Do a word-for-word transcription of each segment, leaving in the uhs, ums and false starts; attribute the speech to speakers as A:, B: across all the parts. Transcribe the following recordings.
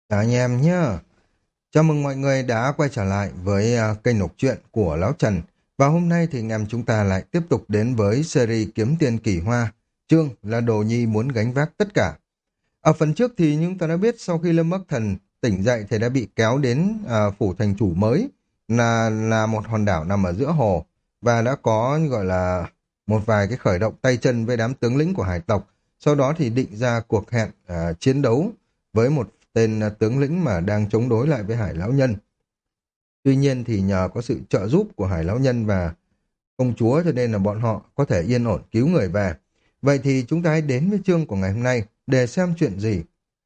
A: Chào anh em nhé. Chào mừng mọi người đã quay trở lại với à, kênh đọc truyện của Lão Trần. Và hôm nay thì anh em chúng ta lại tiếp tục đến với series Kiếm Tiền Kỳ Hoa. Chương là Đồ Nhi muốn gánh vác tất cả. Ở phần trước thì chúng ta đã biết sau khi Lâm Bắc Thần tỉnh dậy thì đã bị kéo đến à, phủ thành chủ mới, là là một hòn đảo nằm ở giữa hồ, và đã có gọi là một vài cái khởi động tay chân với đám tướng lĩnh của hải tộc. Sau đó thì định ra cuộc hẹn à, chiến đấu với một tên à, tướng lĩnh mà đang chống đối lại với Hải Lão Nhân. Tuy nhiên thì nhờ có sự trợ giúp của Hải Lão Nhân và công chúa cho nên là bọn họ có thể yên ổn cứu người về. Vậy thì chúng ta hãy đến với chương của ngày hôm nay để xem chuyện gì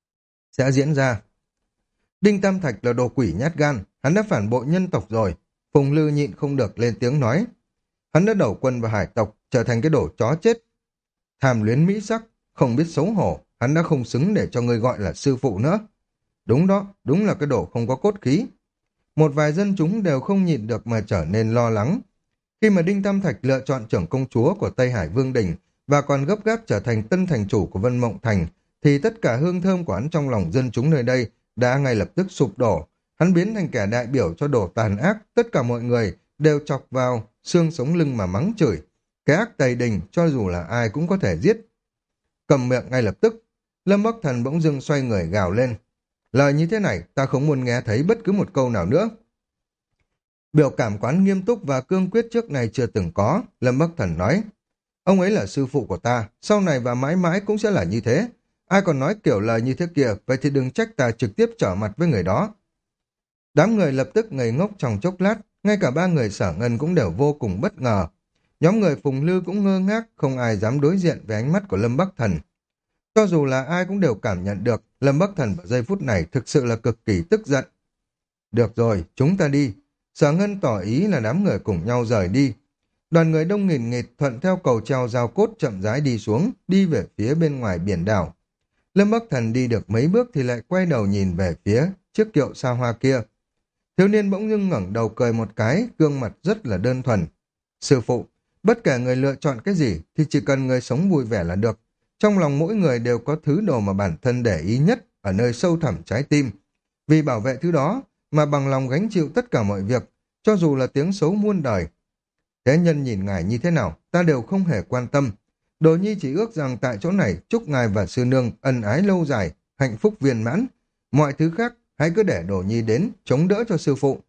A: sẽ diễn ra. Đinh Tam Thạch là đồ quỷ nhát gan, hắn đã phản bội nhân tộc rồi. Phùng Lư nhịn không được lên tiếng nói. Hắn đã đầu quân vào hải tộc, trở thành cái đồ chó chết. Tham luyến mỹ sắc, không biết xấu hổ, hắn đã không xứng để cho người gọi là sư phụ nữa. Đúng đó, đúng là cái đồ không có cốt khí. Một vài dân chúng đều không nhịn được mà trở nên lo lắng. Khi mà Đinh Tam Thạch lựa chọn trưởng công chúa của Tây Hải Vương Đình và còn gấp gáp trở thành tân thành chủ của Vân Mộng Thành, thì tất cả hương thơm của hắn trong lòng dân chúng nơi đây đã ngay lập tức sụp đổ. Hắn biến thành kẻ đại biểu cho đồ tàn ác, tất cả mọi người đều chọc vào xương sống lưng mà mắng chửi. Cái ác tày đình cho dù là ai cũng có thể giết. Cầm miệng ngay lập tức, Lâm Bắc Thần bỗng dưng xoay người gào lên. Lời như thế này, ta không muốn nghe thấy bất cứ một câu nào nữa. Biểu cảm quán nghiêm túc và cương quyết trước này chưa từng có, Lâm Bắc Thần nói. Ông ấy là sư phụ của ta, sau này và mãi mãi cũng sẽ là như thế. Ai còn nói kiểu lời như thế kia, vậy thì đừng trách ta trực tiếp trở mặt với người đó. Đám người lập tức ngây ngốc trong chốc lát, ngay cả ba người Sở Ngân cũng đều vô cùng bất ngờ. Nhóm người Phùng Lư cũng ngơ ngác, không ai dám đối diện với ánh mắt của Lâm Bắc Thần. Cho dù là ai cũng đều cảm nhận được, Lâm Bắc Thần vào giây phút này thực sự là cực kỳ tức giận. Được rồi, chúng ta đi. Sở Ngân tỏ ý là đám người cùng nhau rời đi. Đoàn người đông nghìn nghịt thuận theo cầu treo giao cốt chậm rãi đi xuống, đi về phía bên ngoài biển đảo. Lâm Bắc Thần đi được mấy bước thì lại quay đầu nhìn về phía chiếc kiệu xa hoa kia. Thiếu niên bỗng dưng ngẩng đầu cười một cái, gương mặt rất là đơn thuần. Sư phụ, bất kể người lựa chọn cái gì thì chỉ cần người sống vui vẻ là được. Trong lòng mỗi người đều có thứ đồ mà bản thân để ý nhất ở nơi sâu thẳm trái tim. Vì bảo vệ thứ đó mà bằng lòng gánh chịu tất cả mọi việc, cho dù là tiếng xấu muôn đời. Thế nhân nhìn ngài như thế nào, ta đều không hề quan tâm. Đồ nhi chỉ ước rằng tại chỗ này chúc ngài và sư nương ân ái lâu dài, hạnh phúc viên mãn. Mọi thứ khác, hãy cứ để đồ nhi đến, chống đỡ cho sư phụ.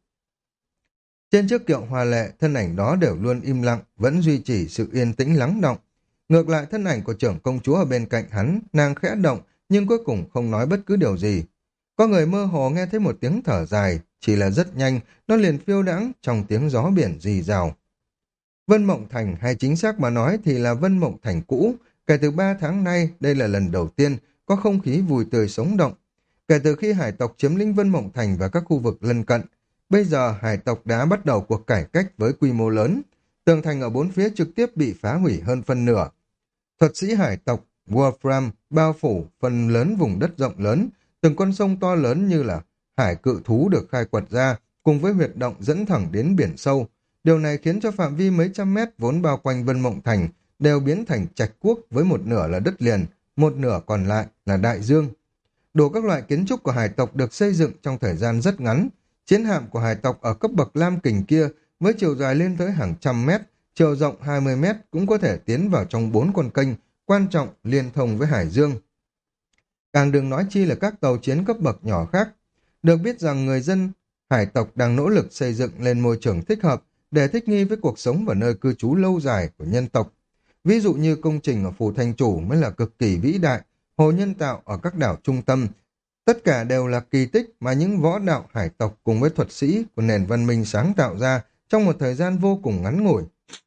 A: Trên chiếc kiệu hoa lệ, thân ảnh đó đều luôn im lặng, vẫn duy trì sự yên tĩnh lắng động. Ngược lại thân ảnh của trưởng công chúa ở bên cạnh hắn, nàng khẽ động, nhưng cuối cùng không nói bất cứ điều gì. Có người mơ hồ nghe thấy một tiếng thở dài, chỉ là rất nhanh, nó liền phiêu đãng trong tiếng gió biển rì rào. Vân Mộng Thành, hay chính xác mà nói thì là Vân Mộng Thành cũ, kể từ ba tháng nay, đây là lần đầu tiên có không khí vui tươi sống động. Kể từ khi hải tộc chiếm lĩnh Vân Mộng Thành và các khu vực lân cận, bây giờ hải tộc đã bắt đầu cuộc cải cách với quy mô lớn. Tường thành ở bốn phía trực tiếp bị phá hủy hơn phân nửa. Thuật sĩ hải tộc Wolfram bao phủ phần lớn vùng đất rộng lớn, từng con sông to lớn như là hải cự thú được khai quật ra, cùng với huyệt động dẫn thẳng đến biển sâu. Điều này khiến cho phạm vi mấy trăm mét vốn bao quanh Vân Mộng Thành đều biến thành trạch quốc với một nửa là đất liền, một nửa còn lại là đại dương. Đủ các loại kiến trúc của hải tộc được xây dựng trong thời gian rất ngắn. Chiến hạm của hải tộc ở cấp bậc lam kình kia với chiều dài lên tới hàng trăm mét, chiều rộng hai mươi mét cũng có thể tiến vào trong bốn con kênh quan trọng liên thông với hải dương. Càng đừng nói chi là các tàu chiến cấp bậc nhỏ khác. Được biết rằng người dân hải tộc đang nỗ lực xây dựng lên môi trường thích hợp để thích nghi với cuộc sống và nơi cư trú lâu dài của nhân tộc. Ví dụ như công trình ở Phủ Thanh Chủ mới là cực kỳ vĩ đại, hồ nhân tạo ở các đảo trung tâm. Tất cả đều là kỳ tích mà những võ đạo hải tộc cùng với thuật sĩ của nền văn minh sáng tạo ra trong một thời gian vô cùng ngắn ngủi.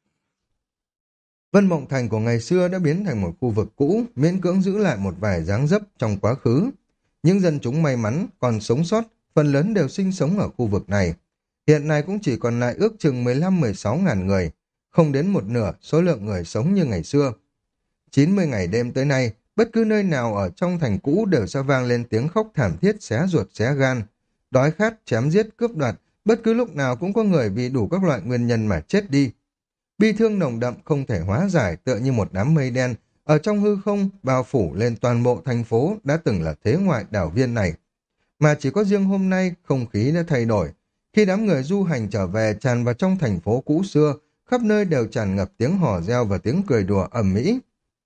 A: Vân Mộng Thành của ngày xưa đã biến thành một khu vực cũ, miễn cưỡng giữ lại một vài dáng dấp trong quá khứ. Những dân chúng may mắn còn sống sót, phần lớn đều sinh sống ở khu vực này. Hiện nay cũng chỉ còn lại ước chừng mười lăm mười sáu ngàn người, không đến một nửa số lượng người sống như ngày xưa. chín mươi ngày đêm tới nay, bất cứ nơi nào ở trong thành cũ đều sẽ vang lên tiếng khóc thảm thiết xé ruột xé gan. Đói khát, chém giết, cướp đoạt, bất cứ lúc nào cũng có người vì đủ các loại nguyên nhân mà chết đi. Bi thương nồng đậm không thể hóa giải tựa như một đám mây đen, ở trong hư không bao phủ lên toàn bộ thành phố đã từng là thế ngoại đảo viên này. Mà chỉ có riêng hôm nay, không khí đã thay đổi. Khi đám người du hành trở về tràn vào trong thành phố cũ xưa, khắp nơi đều tràn ngập tiếng hò reo và tiếng cười đùa ầm ĩ.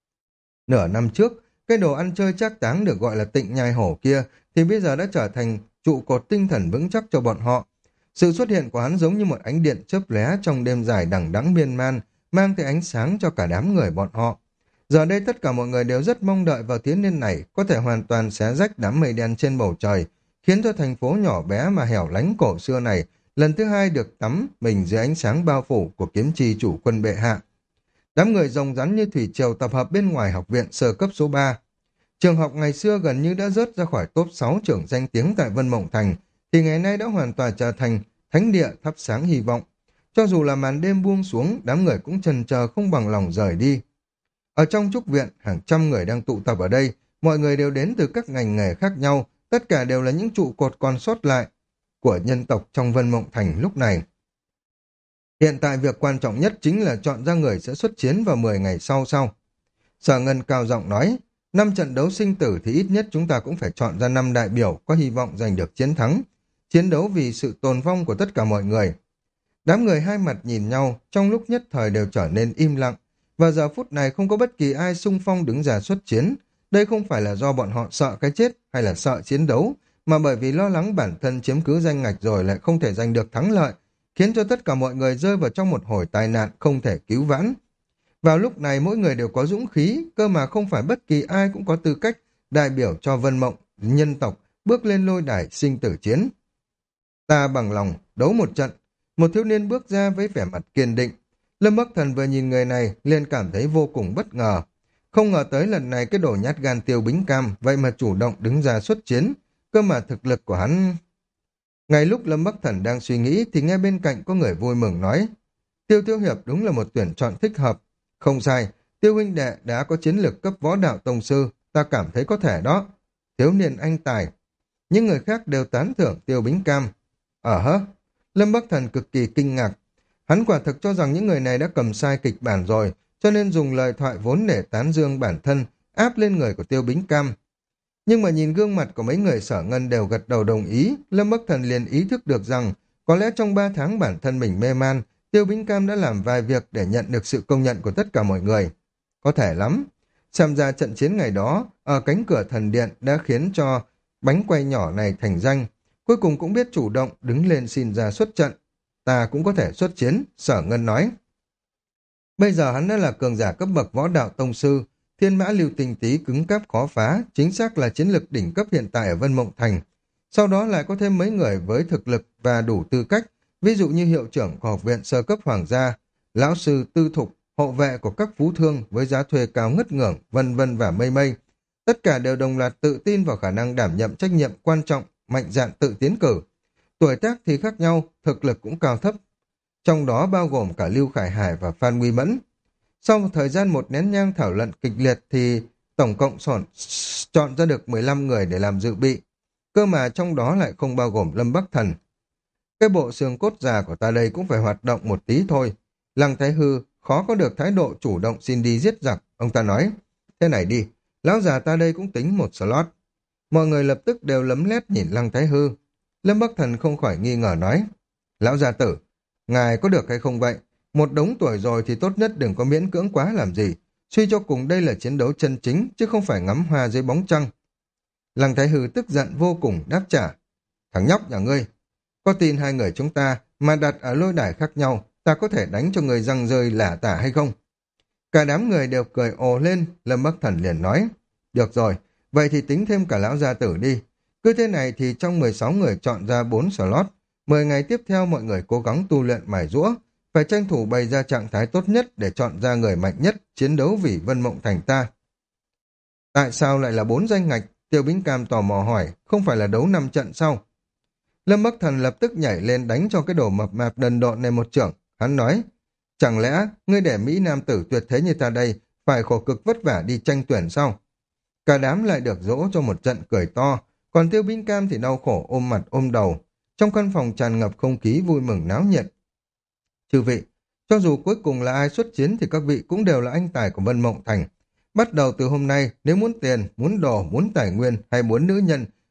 A: Nửa năm trước, cái đồ ăn chơi trác táng được gọi là Tịnh Nhai Hổ kia thì bây giờ đã trở thành trụ cột tinh thần vững chắc cho bọn họ. Sự xuất hiện của hắn giống như một ánh điện chớp lóe trong đêm dài đằng đẵng miên man, mang tới ánh sáng cho cả đám người bọn họ. Giờ đây tất cả mọi người đều rất mong đợi vào tiến niên này có thể hoàn toàn xé rách đám mây đen trên bầu trời, khiến cho thành phố nhỏ bé mà hẻo lánh cổ xưa này lần thứ hai được tắm mình dưới ánh sáng bao phủ của kiếm chi chủ quân bệ hạ. Đám người rồng rắn như thủy triều tập hợp bên ngoài học viện sơ cấp số ba. Trường học ngày xưa gần như đã rớt ra khỏi top sáu trưởng danh tiếng tại Vân Mộng Thành, thì ngày nay đã hoàn toàn trở thành thánh địa thắp sáng hy vọng. Cho dù là màn đêm buông xuống, đám người cũng chần chờ không bằng lòng rời đi. Ở trong trúc viện, hàng trăm người đang tụ tập ở đây, mọi người đều đến từ các ngành nghề khác nhau, tất cả đều là những trụ cột còn sót lại của nhân tộc trong Vân Mộng Thành lúc này. Hiện tại việc quan trọng nhất chính là chọn ra người sẽ xuất chiến vào mười ngày sau sau. Sở Ngân cao giọng nói, năm trận đấu sinh tử thì ít nhất chúng ta cũng phải chọn ra năm đại biểu có hy vọng giành được chiến thắng. Chiến đấu vì sự tồn vong của tất cả mọi người. Đám người hai mặt nhìn nhau, trong lúc nhất thời đều trở nên im lặng. Và giờ phút này không có bất kỳ ai xung phong đứng ra xuất chiến. Đây không phải là do bọn họ sợ cái chết hay là sợ chiến đấu, mà bởi vì lo lắng bản thân chiếm cứ danh ngạch rồi lại không thể giành được thắng lợi, khiến cho tất cả mọi người rơi vào trong một hồi tai nạn không thể cứu vãn. Vào lúc này mỗi người đều có dũng khí, cơ mà không phải bất kỳ ai cũng có tư cách đại biểu cho Vân Mộng, nhân tộc, bước lên lôi đài sinh tử chiến. Ta bằng lòng, đấu một trận. Một thiếu niên bước ra với vẻ mặt kiên định. Lâm Bắc Thần vừa nhìn người này, liền cảm thấy vô cùng bất ngờ. Không ngờ tới lần này cái đồ nhát gan Tiêu Bính Cam, vậy mà chủ động đứng ra xuất chiến. Cơ mà thực lực của hắn... Ngay lúc Lâm Bắc Thần đang suy nghĩ thì nghe bên cạnh có người vui mừng nói, Tiêu Tiêu Hiệp đúng là một tuyển chọn thích hợp. Không sai, Tiêu huynh đệ đã có chiến lược cấp võ đạo tông sư, ta cảm thấy có thể đó. Thiếu niên anh tài. Những người khác đều tán thưởng Tiêu Bính Cam. Ở hớ, Lâm Bắc Thần cực kỳ kinh ngạc. Hắn quả thực cho rằng những người này đã cầm sai kịch bản rồi, cho nên dùng lời thoại vốn để tán dương bản thân, áp lên người của Tiêu Bính Cam. Nhưng mà nhìn gương mặt của mấy người Sở Ngân đều gật đầu đồng ý, Lâm Bắc Thần liền ý thức được rằng có lẽ trong ba tháng bản thân mình mê man, Tiêu Bính Cam đã làm vài việc để nhận được sự công nhận của tất cả mọi người. Có thể lắm. Xem ra trận chiến ngày đó, ở cánh cửa thần điện đã khiến cho bánh quay nhỏ này thành danh. Cuối cùng cũng biết chủ động đứng lên xin ra xuất trận. Ta cũng có thể xuất chiến, Sở Ngân nói. Bây giờ hắn đã là cường giả cấp bậc võ đạo tông sư, thiên mã lưu tinh tý cứng cáp khó phá, chính xác là chiến lực đỉnh cấp hiện tại ở Vân Mộng Thành. Sau đó lại có thêm mấy người với thực lực và đủ tư cách, ví dụ như hiệu trưởng của học viện sơ cấp hoàng gia, lão sư tư thục, hộ vệ của các phú thương với giá thuê cao ngất ngưỡng, vân vân và mây mây. Tất cả đều đồng loạt tự tin vào khả năng đảm nhận trách nhiệm quan trọng, mạnh dạn tự tiến cử. Tuổi tác thì khác nhau, thực lực cũng cao thấp. Trong đó bao gồm cả Lưu Khải Hải và Phan Nguy Mẫn. Sau một thời gian một nén nhang thảo luận kịch liệt thì tổng cộng sòn, chọn ra được mười lăm người để làm dự bị. Cơ mà trong đó lại không bao gồm Lâm Bắc Thần. Cái bộ xương cốt già của ta đây cũng phải hoạt động một tí thôi. Lăng Thái Hư khó có được thái độ chủ động xin đi giết giặc, ông ta nói. Thế này đi, lão già ta đây cũng tính một slot. Mọi người lập tức đều lấm lét nhìn Lăng Thái Hư. Lâm Bắc Thần không khỏi nghi ngờ nói. Lão gia tử, ngài có được hay không vậy? Một đống tuổi rồi thì tốt nhất đừng có miễn cưỡng quá làm gì. Suy cho cùng đây là chiến đấu chân chính, chứ không phải ngắm hoa dưới bóng trăng. Lăng Thái Hư tức giận vô cùng đáp trả. Thằng nhóc nhà ngươi, có tin hai người chúng ta mà đặt ở lôi đài khác nhau, ta có thể đánh cho người răng rơi lả tả hay không? Cả đám người đều cười ồ lên, Lâm Bắc Thần liền nói. Được rồi, vậy thì tính thêm cả lão gia tử đi. Cứ thế này thì trong mười sáu người chọn ra bốn slot. mười ngày tiếp theo mọi người cố gắng tu luyện mài giũa, phải tranh thủ bày ra trạng thái tốt nhất để chọn ra người mạnh nhất chiến đấu vì Vân Mộng Thành ta. Tại sao lại là bốn danh ngạch? Tiêu Bính Cam tò mò hỏi, không phải là đấu năm trận sau? Lâm Bắc Thần lập tức nhảy lên đánh cho cái đồ mập mạp đần độn này một chưởng. Hắn nói, chẳng lẽ ngươi để Mỹ Nam tử tuyệt thế như ta đây phải khổ cực vất vả đi tranh tuyển sao? Cả đám lại được dỗ cho một trận cười to, còn Tiêu Bính Cam thì đau khổ ôm mặt ôm đầu. Trong căn phòng tràn ngập không khí vui mừng náo nhiệt. Chư vị, cho dù cuối cùng là ai xuất chiến thì các vị cũng đều là anh tài của Vân Mộng Thành. Bắt đầu từ hôm nay, nếu muốn tiền, muốn đồ, muốn tài nguyên hay muốn nữ nhân,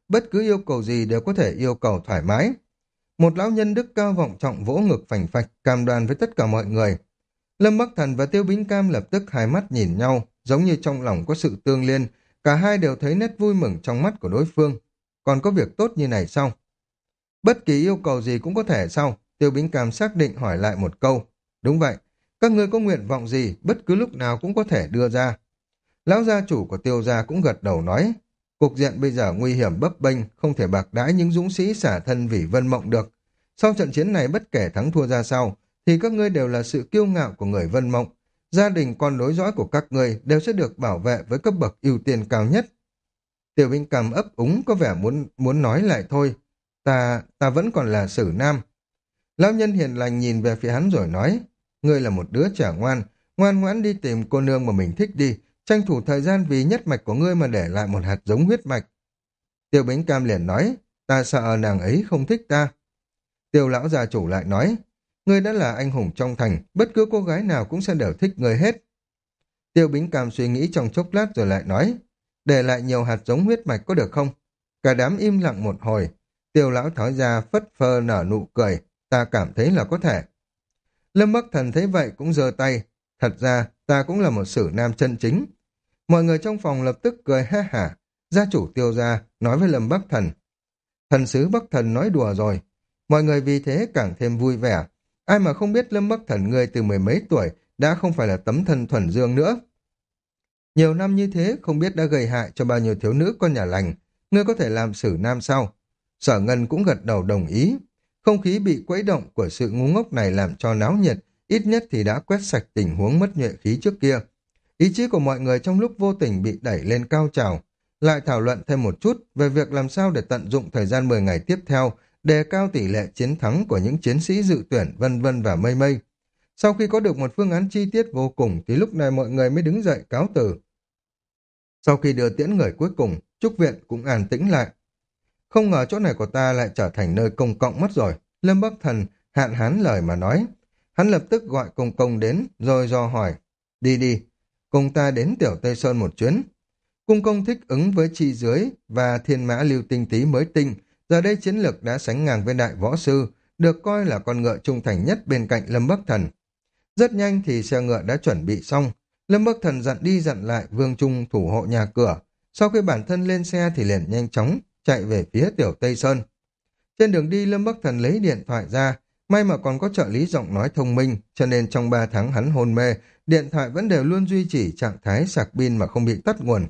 A: bất cứ yêu cầu gì đều có thể yêu cầu thoải mái. Một lão nhân đức cao vọng trọng vỗ ngực phành phạch, cam đoan với tất cả mọi người. Lâm Bắc Thần và Tiêu Bính Cam lập tức hai mắt nhìn nhau, giống như trong lòng có sự tương liên, cả hai đều thấy nét vui mừng trong mắt của đối phương. Còn có việc tốt như này sao? Bất kỳ yêu cầu gì cũng có thể sao? Tiêu Bính Cam xác định hỏi lại một câu. Đúng vậy, các ngươi có nguyện vọng gì, bất cứ lúc nào cũng có thể đưa ra. Lão gia chủ của Tiêu gia cũng gật đầu nói, cục diện bây giờ nguy hiểm bấp bênh, không thể bạc đãi những dũng sĩ xả thân vì Vân Mộng được. Sau trận chiến này bất kể thắng thua ra sao, thì các ngươi đều là sự kiêu ngạo của người Vân Mộng. Gia đình con nối dõi của các ngươi đều sẽ được bảo vệ với cấp bậc ưu tiên cao nhất. Tiêu Vinh Cầm ấp úng có vẻ muốn muốn nói lại thôi. Ta, ta vẫn còn là Sử Nam. Lão nhân hiền lành nhìn về phía hắn rồi nói, ngươi là một đứa trẻ ngoan, ngoan ngoãn đi tìm cô nương mà mình thích đi, tranh thủ thời gian vì nhất mạch của ngươi mà để lại một hạt giống huyết mạch. Tiêu Bính Cam liền nói, ta sợ nàng ấy không thích ta. Tiêu lão gia chủ lại nói, ngươi đã là anh hùng trong thành, bất cứ cô gái nào cũng sẽ đều thích ngươi hết. Tiêu Bính Cam suy nghĩ trong chốc lát rồi lại nói, để lại nhiều hạt giống huyết mạch có được không? Cả đám im lặng một hồi, Tiêu lão tháo ra phất phơ nở nụ cười, ta cảm thấy là có thể. Lâm Bắc Thần thấy vậy cũng giơ tay, thật ra ta cũng là một Sử Nam chân chính. Mọi người trong phòng lập tức cười ha hả, gia chủ Tiêu gia nói với Lâm Bắc Thần, thần sứ Bắc Thần nói đùa rồi. Mọi người vì thế càng thêm vui vẻ. Ai mà không biết Lâm Bắc Thần người từ mười mấy tuổi đã không phải là tấm thân thuần dương nữa. Nhiều năm như thế không biết đã gây hại cho bao nhiêu thiếu nữ con nhà lành. Ngươi có thể làm Sử Nam sao? Sở Ngân cũng gật đầu đồng ý. Không khí bị quấy động của sự ngu ngốc này làm cho náo nhiệt, ít nhất thì đã quét sạch tình huống mất nhuệ khí trước kia. Ý chí của mọi người trong lúc vô tình bị đẩy lên cao trào, lại thảo luận thêm một chút về việc làm sao để tận dụng thời gian mười ngày tiếp theo, đề cao tỷ lệ chiến thắng của những chiến sĩ dự tuyển vân vân và mây mây. Sau khi có được một phương án chi tiết vô cùng thì lúc này mọi người mới đứng dậy cáo từ. Sau khi đưa tiễn người cuối cùng, Trúc Viện cũng an tĩnh lại. Không ngờ chỗ này của ta lại trở thành nơi công cộng mất rồi. Lâm Bắc Thần hạn hán lời mà nói. Hắn lập tức gọi Công Công đến rồi do hỏi. Đi đi, cùng ta đến Tiểu Tây Sơn một chuyến. Cung Công thích ứng với chi dưới và thiên mã lưu tinh tí mới tinh. Giờ đây chiến lược đã sánh ngang với đại võ sư, được coi là con ngựa trung thành nhất bên cạnh Lâm Bắc Thần. Rất nhanh thì xe ngựa đã chuẩn bị xong. Lâm Bắc Thần dặn đi dặn lại Vương Trung thủ hộ nhà cửa. Sau khi bản thân lên xe thì liền nhanh chóng chạy về phía Tiểu Tây Sơn. Trên đường đi Lâm Bắc Thần lấy điện thoại ra, may mà còn có trợ lý giọng nói thông minh, cho nên trong ba tháng hắn hôn mê, điện thoại vẫn đều luôn duy trì trạng thái sạc pin mà không bị tắt nguồn.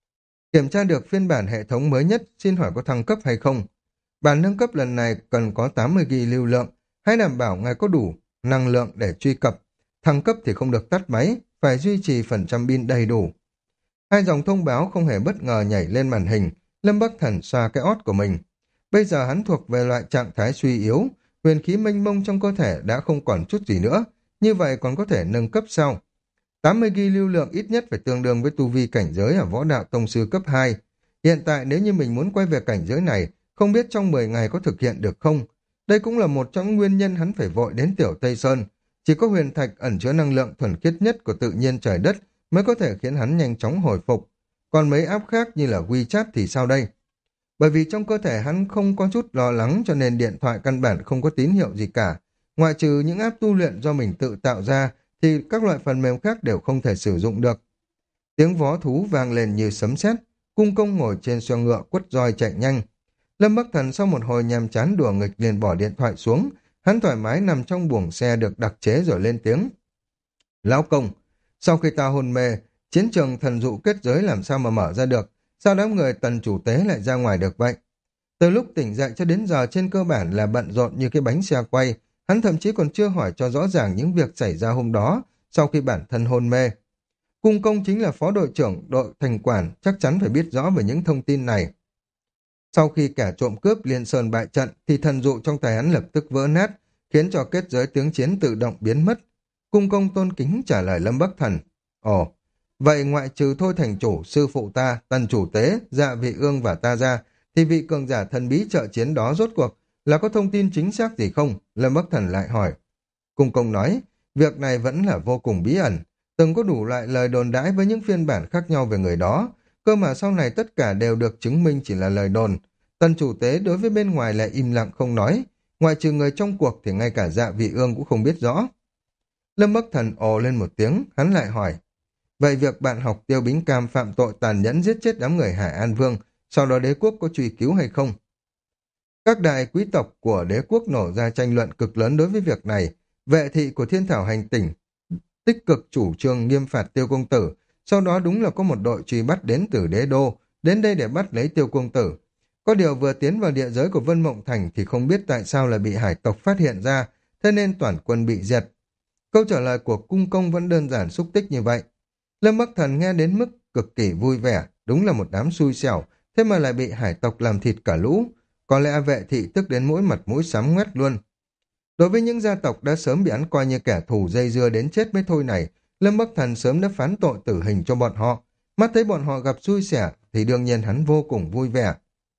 A: Kiểm tra được phiên bản hệ thống mới nhất, xin hỏi có thăng cấp hay không? Bản nâng cấp lần này cần có tám mươi gi ga bai lưu lượng, hãy đảm bảo ngài có đủ năng lượng để truy cập. Thăng cấp thì không được tắt máy, phải duy trì phần trăm pin đầy đủ. Hai dòng thông báo không hề bất ngờ nhảy lên màn hình, Lâm Bắc Thần xoa cái ót của mình. Bây giờ hắn thuộc về loại trạng thái suy yếu, huyền khí mênh mông trong cơ thể đã không còn chút gì nữa, như vậy còn có thể nâng cấp sau. tám mươi gi ga bai lưu lượng ít nhất phải tương đương với tu vi cảnh giới ở võ đạo tông sư cấp hai. Hiện tại nếu như mình muốn quay về cảnh giới này, không biết trong mười ngày có thực hiện được không? Đây cũng là một trong nguyên nhân hắn phải vội đến Tiểu Tây Sơn. Chỉ có huyền thạch ẩn chứa năng lượng thuần khiết nhất của tự nhiên trời đất mới có thể khiến hắn nhanh chóng hồi phục. Còn mấy áp khác như là WeChat thì sao đây? Bởi vì trong cơ thể hắn không có chút lo lắng cho nên điện thoại căn bản không có tín hiệu gì cả. Ngoại trừ những app tu luyện do mình tự tạo ra thì các loại phần mềm khác đều không thể sử dụng được. Tiếng vó thú vang lên như sấm sét, Cung Công ngồi trên xe ngựa quất roi chạy nhanh. Lâm Bắc Thần sau một hồi nhàm chán đùa nghịch liền bỏ điện thoại xuống, hắn thoải mái nằm trong buồng xe được đặc chế rồi lên tiếng. Lão Công, sau khi ta hôn mê, chiến trường thần dụ kết giới làm sao mà mở ra được, sao đám người Tần chủ tế lại ra ngoài được vậy? Từ lúc tỉnh dậy cho đến giờ trên cơ bản là bận rộn như cái bánh xe quay, hắn thậm chí còn chưa hỏi cho rõ ràng những việc xảy ra hôm đó sau khi bản thân hôn mê. Cung Công chính là phó đội trưởng đội thành quản, chắc chắn phải biết rõ về những thông tin này. Sau khi kẻ trộm cướp Liên Sơn bại trận thì thần dụ trong tay hắn lập tức vỡ nát, khiến cho kết giới tướng chiến tự động biến mất. Cung Công tôn kính trả lời Lâm Bắc Thần. Ồ, vậy ngoại trừ Thôi thành chủ, sư phụ ta, Tần chủ tế, Dạ Vị Ương và ta ra, thì vị cường giả thần bí trợ chiến đó rốt cuộc là có thông tin chính xác gì không? Lâm Bắc Thần lại hỏi. Cung Công nói, việc này vẫn là vô cùng bí ẩn, từng có đủ loại lời đồn đãi với những phiên bản khác nhau về người đó, cơ mà sau này tất cả đều được chứng minh chỉ là lời đồn. Tần chủ tế đối với bên ngoài lại im lặng không nói, ngoại trừ người trong cuộc thì ngay cả Dạ Vị Ương cũng không biết rõ. Lâm Bắc Thần ồ lên một tiếng, hắn lại hỏi, vậy việc bạn học Tiêu Bính Cam phạm tội tàn nhẫn giết chết đám người Hải An Vương, sau đó đế quốc có truy cứu hay không? Các đại quý tộc của đế quốc nổ ra tranh luận cực lớn đối với việc này. Vệ thị của Thiên Thảo Hành Tỉnh tích cực chủ trương nghiêm phạt Tiêu công tử, sau đó đúng là có một đội truy bắt đến từ đế đô, đến đây để bắt lấy Tiêu công tử. Có điều vừa tiến vào địa giới của Vân Mộng Thành thì không biết tại sao lại bị hải tộc phát hiện ra, thế nên toàn quân bị diệt. Câu trả lời của cung công vẫn đơn giản xúc tích như vậy. Lâm Bắc Thần nghe đến mức cực kỳ vui vẻ, đúng là một đám xui xẻo, thế mà lại bị hải tộc làm thịt cả lũ. Có lẽ vệ thị tức đến mỗi mặt mũi sám ngoét luôn. Đối với những gia tộc đã sớm bị hắn coi như kẻ thù dây dưa đến chết mới thôi này, Lâm Bắc Thần sớm đã phán tội tử hình cho bọn họ. Mắt thấy bọn họ gặp xui xẻo thì đương nhiên hắn vô cùng vui vẻ.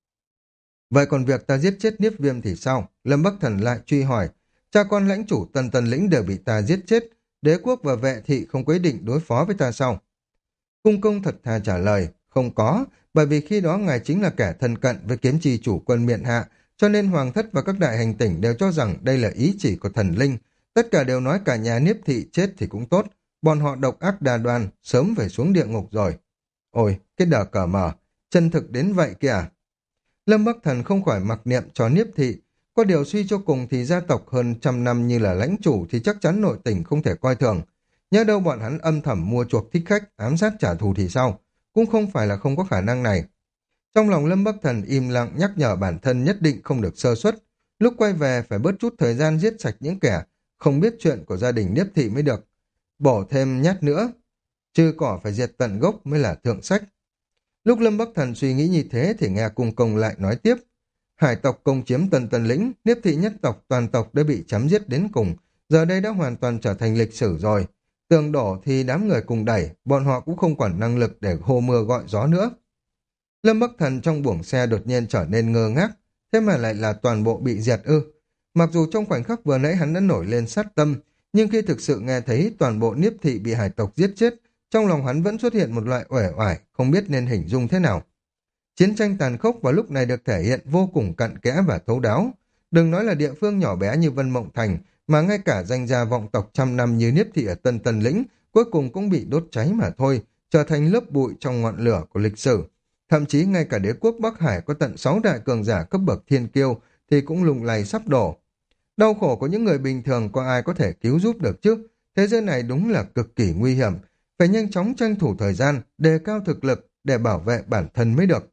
A: Vậy còn việc ta giết chết Niếp Viêm thì sao? Lâm Bắc Thần lại truy hỏi. Cha con lãnh chủ Tần Tần Lĩnh đều bị ta giết chết, đế quốc và vệ thị không có ý định đối phó với ta sao? Cung công thật thà trả lời, không có, bởi vì khi đó ngài chính là kẻ thân cận với kiếm trì chủ quân miện hạ, cho nên hoàng thất và các đại hành tỉnh đều cho rằng đây là ý chỉ của thần linh. Tất cả đều nói cả nhà Niếp thị chết thì cũng tốt, bọn họ độc ác đa đoan, sớm về xuống địa ngục rồi. Ôi, cái đờ cờ mờ, chân thực đến vậy kìa. Lâm Bắc Thần không khỏi mặc niệm cho Niếp thị, có điều suy cho cùng thì gia tộc hơn trăm năm như là lãnh chủ thì chắc chắn nội tình không thể coi thường. Nhớ đâu bọn hắn âm thầm mua chuộc thích khách, ám sát trả thù thì sao? Cũng không phải là không có khả năng này. Trong lòng Lâm Bắc Thần im lặng nhắc nhở bản thân nhất định không được sơ suất. Lúc quay về phải bớt chút thời gian giết sạch những kẻ không biết chuyện của gia đình Niếp thị mới được. Bổ thêm nhát nữa, trừ cỏ phải diệt tận gốc mới là thượng sách. Lúc Lâm Bắc Thần suy nghĩ như thế thì nghe cung công lại nói tiếp. Hải tộc công chiếm Tần Tần Lĩnh, Niếp thị nhất tộc toàn tộc đã bị chấm giết đến cùng, giờ đây đã hoàn toàn trở thành lịch sử rồi. Tường đổ thì đám người cùng đẩy, bọn họ cũng không còn năng lực để hô mưa gọi gió nữa. Lâm Bắc Thần trong buồng xe đột nhiên trở nên ngơ ngác, thế mà lại là toàn bộ bị diệt ư. Mặc dù trong khoảnh khắc vừa nãy hắn đã nổi lên sát tâm, nhưng khi thực sự nghe thấy toàn bộ Niếp thị bị hải tộc giết chết, trong lòng hắn vẫn xuất hiện một loại uể oải, không biết nên hình dung thế nào. Chiến tranh tàn khốc vào lúc này được thể hiện vô cùng cặn kẽ và thấu đáo. Đừng nói là địa phương nhỏ bé như Vân Mộng Thành, mà ngay cả danh gia vọng tộc trăm năm như Niếp thị ở Tân Tần Lĩnh, cuối cùng cũng bị đốt cháy mà thôi, trở thành lớp bụi trong ngọn lửa của lịch sử. Thậm chí ngay cả đế quốc Bắc Hải có tận sáu đại cường giả cấp bậc thiên kiêu thì cũng lung lay sắp đổ. Đau khổ của những người bình thường có ai có thể cứu giúp được chứ? Thế giới này đúng là cực kỳ nguy hiểm, phải nhanh chóng tranh thủ thời gian, đề cao thực lực để bảo vệ bản thân mới được.